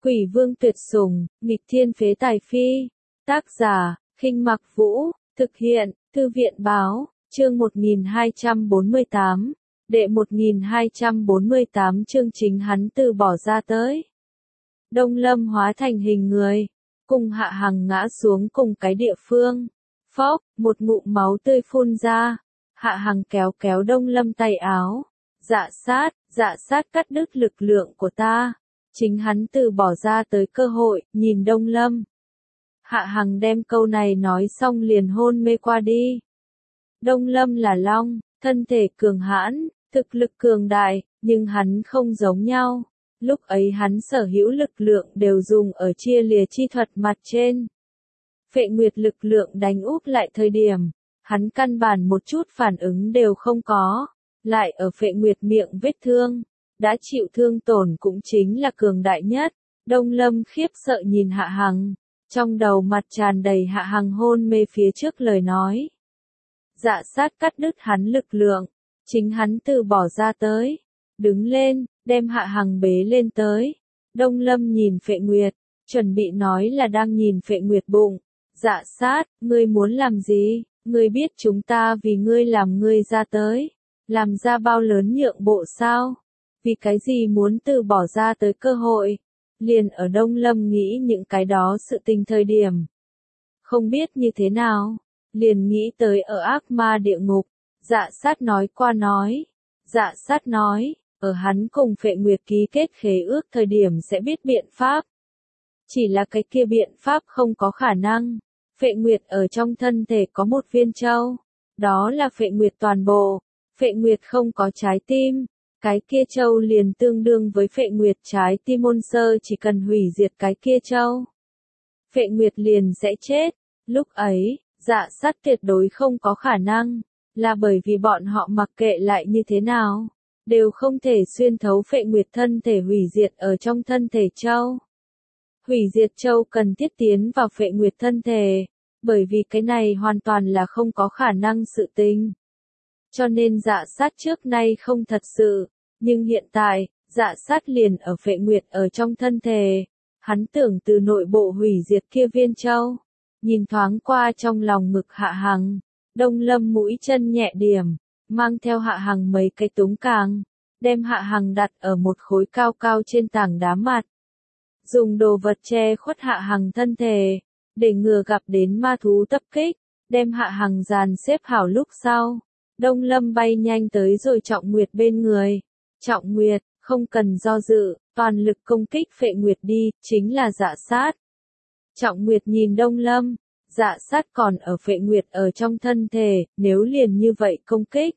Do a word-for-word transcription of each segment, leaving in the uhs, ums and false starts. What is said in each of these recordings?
Quỷ vương tuyệt sủng, nghịch thiên phế tài phi. Tác giả, Khinh Mặc Vũ, thực hiện, Thư viện báo, chương một nghìn hai trăm bốn mươi tám, đệ một nghìn hai trăm bốn mươi tám chương chính hắn từ bỏ ra tới. Đông Lâm hóa thành hình người, cùng Hạ Hằng ngã xuống cùng cái địa phương. Phốc, một ngụm máu tươi phun ra. Hạ Hằng kéo kéo Đông Lâm tay áo. Dạ sát, dạ sát cắt đứt lực lượng của ta. Chính hắn từ bỏ ra tới cơ hội, nhìn Đông Lâm. Hạ Hằng đem câu này nói xong liền hôn mê qua đi. Đông Lâm là long, thân thể cường hãn, thực lực cường đại, nhưng hắn không giống nhau. Lúc ấy hắn sở hữu lực lượng đều dùng ở chia lìa chi thuật mặt trên. Phệ Nguyệt lực lượng đánh úp lại thời điểm, hắn căn bản một chút phản ứng đều không có. Lại ở Phệ Nguyệt miệng vết thương, đã chịu thương tổn cũng chính là cường đại nhất. Đông Lâm khiếp sợ nhìn Hạ Hằng, trong đầu mặt tràn đầy Hạ Hằng hôn mê phía trước lời nói. Dạ sát cắt đứt hắn lực lượng, chính hắn từ bỏ ra tới, đứng lên, đem Hạ Hằng bế lên tới. Đông Lâm nhìn Phệ Nguyệt, chuẩn bị nói là đang nhìn Phệ Nguyệt bụng. Dạ sát, ngươi muốn làm gì? Ngươi biết chúng ta vì ngươi làm ngươi ra tới, làm ra bao lớn nhượng bộ sao? Vì cái gì muốn từ bỏ ra tới cơ hội? Liền ở Đông Lâm nghĩ những cái đó sự tình thời điểm. Không biết như thế nào, liền nghĩ tới ở ác ma địa ngục. Dạ sát nói qua nói. Dạ sát nói, ở hắn cùng Phệ Nguyệt ký kết khế ước thời điểm sẽ biết biện pháp. Chỉ là cái kia biện pháp không có khả năng. Phệ Nguyệt ở trong thân thể có một viên châu. Đó là Phệ Nguyệt toàn bộ. Phệ Nguyệt không có trái tim. Cái kia châu liền tương đương với Phệ Nguyệt trái tim môn sơ chỉ cần hủy diệt cái kia châu. Phệ Nguyệt liền sẽ chết. Lúc ấy, dạ sát tuyệt đối không có khả năng. Là bởi vì bọn họ mặc kệ lại như thế nào, đều không thể xuyên thấu Phệ Nguyệt thân thể hủy diệt ở trong thân thể châu. Hủy diệt châu cần thiết tiến vào Phệ Nguyệt thân thể, bởi vì cái này hoàn toàn là không có khả năng sự tình. Cho nên dạ sát trước nay không thật sự, nhưng hiện tại, dạ sát liền ở Phệ Nguyệt ở trong thân thể. Hắn tưởng từ nội bộ hủy diệt kia viên châu. Nhìn thoáng qua trong lòng ngực Hạ Hằng, Đông Lâm mũi chân nhẹ điểm, mang theo Hạ Hằng mấy cái túng càng, đem Hạ Hằng đặt ở một khối cao cao trên tảng đá mặt. Dùng đồ vật che khuất Hạ Hằng thân thể, để ngừa gặp đến ma thú tập kích, đem Hạ Hằng dàn xếp hảo lúc sau. Đông Lâm bay nhanh tới rồi Trọng Nguyệt bên người. Trọng Nguyệt, không cần do dự, toàn lực công kích Phệ Nguyệt đi, chính là dạ sát. Trọng Nguyệt nhìn Đông Lâm, dạ sát còn ở Phệ Nguyệt ở trong thân thể, nếu liền như vậy công kích.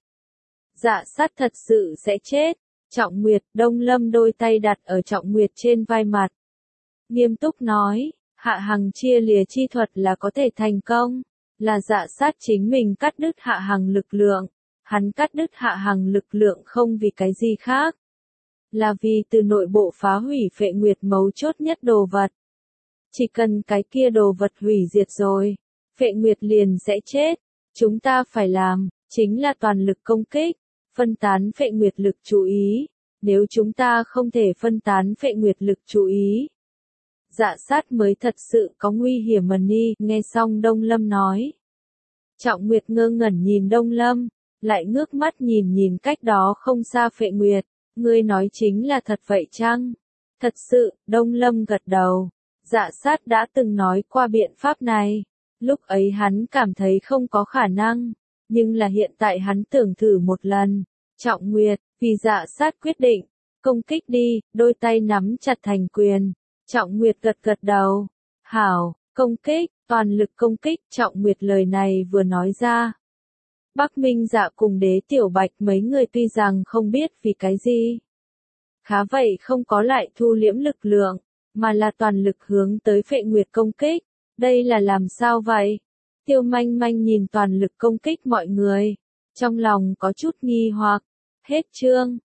Dạ sát thật sự sẽ chết. Trọng Nguyệt, Đông Lâm đôi tay đặt ở Trọng Nguyệt trên vai mặt. Nghiêm túc nói, Hạ Hằng chia lìa chi thuật là có thể thành công, là dạ sát chính mình cắt đứt Hạ Hằng lực lượng. Hắn cắt đứt Hạ Hằng lực lượng không vì cái gì khác, là vì từ nội bộ phá hủy Phệ Nguyệt mấu chốt nhất đồ vật. Chỉ cần cái kia đồ vật hủy diệt rồi, Phệ Nguyệt liền sẽ chết. Chúng ta phải làm, chính là toàn lực công kích, phân tán Phệ Nguyệt lực chú ý. Nếu chúng ta không thể phân tán Phệ Nguyệt lực chú ý, dạ sát mới thật sự có nguy hiểm mà ni. Nghe xong Đông Lâm nói, Trọng Nguyệt ngơ ngẩn nhìn Đông Lâm, lại ngước mắt nhìn nhìn cách đó không xa Phệ Nguyệt. Ngươi nói chính là thật vậy chăng? Thật sự, Đông Lâm gật đầu. Dạ sát đã từng nói qua biện pháp này. Lúc ấy hắn cảm thấy không có khả năng, nhưng là hiện tại hắn tưởng thử một lần. Trọng Nguyệt, vì dạ sát quyết định, công kích đi, đôi tay nắm chặt thành quyền. Trọng Nguyệt gật gật đầu. Hảo, công kích, toàn lực công kích. Trọng Nguyệt lời này vừa nói ra, Bắc Minh Dạ cùng Đế Tiểu Bạch mấy người tuy rằng không biết vì cái gì, khá vậy không có lại thu liễm lực lượng, mà là toàn lực hướng tới Phệ Nguyệt công kích. Đây là làm sao vậy? Tiêu Manh Manh nhìn toàn lực công kích mọi người, trong lòng có chút nghi hoặc. Hết chương.